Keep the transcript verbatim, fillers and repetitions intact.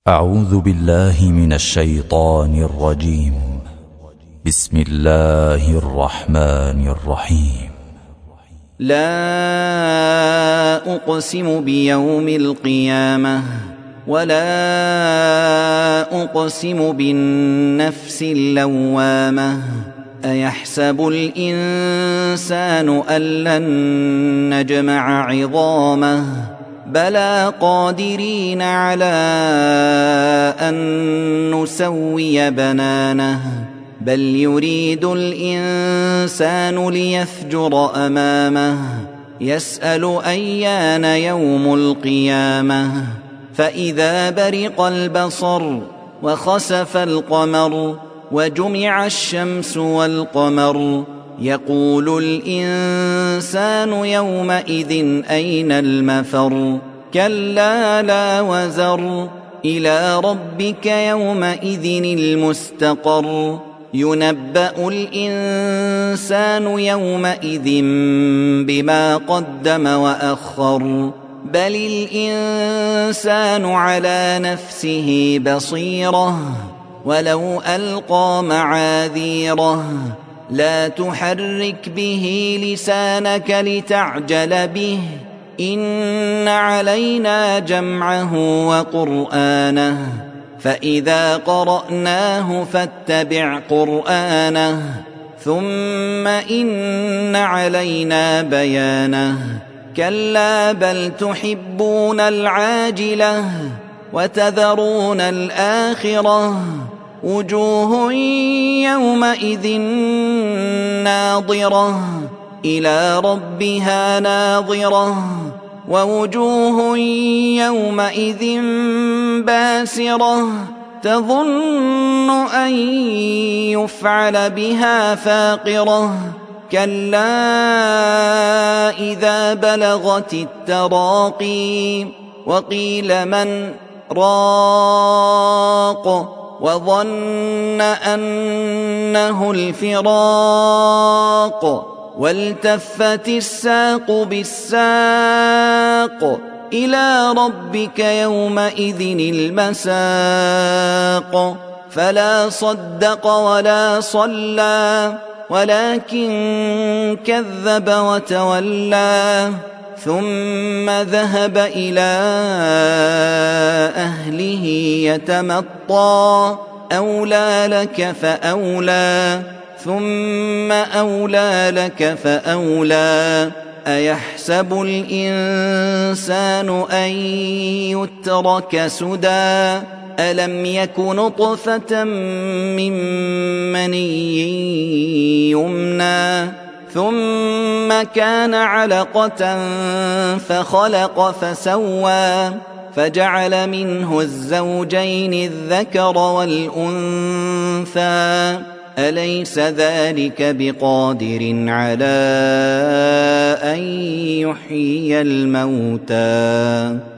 أعوذ بالله من الشيطان الرجيم. بسم الله الرحمن الرحيم. لا أقسم بيوم القيامة ولا أقسم بالنفس اللوامة أيحسب الإنسان أن لن نجمع عظامه بلى قادرين على أن نسوي بنانه بل يريد الإنسان ليفجر أمامه يسأل أيان يوم القيامة فإذا برق البصر وخسف القمر وجمع الشمس والقمر يقول الإنسان يومئذ أين المفر كلا لا وزر إلى ربك يومئذ المستقر ينبأ الإنسان يومئذ بما قدم وأخر بل الإنسان على نفسه بصيرة ولو ألقى معاذيره لا تحرك به لسانك لتعجل به إن علينا جمعه وقرآنه فإذا قرأناه فاتبع قرآنه ثم إن علينا بيانه كلا بل تحبون العاجلة وتذرون الآخرة وجوه يومئذ ناظرة إلى ربها ناظرة ووجوه يومئذ باسرة تظن أن يفعل بها فاقرة كلا إذا بلغت التراقي وقيل من راق وظن أنه الفراق والتفت الساق بالساق إلى ربك يومئذ المساق فلا صدق ولا صلى ولكن كذب وتولى ثم ذهب إلى أهله يتمطى أولى لك فأولى ثم أولى لك فأولى أيحسب الإنسان أن يترك سدى ألم يك نطفة من مني يمنى ثم كان علقة فخلق فسوى فجعل منه الزوجين الذكر والأنثى أليس ذلك بقادر على أن يحيي الموتى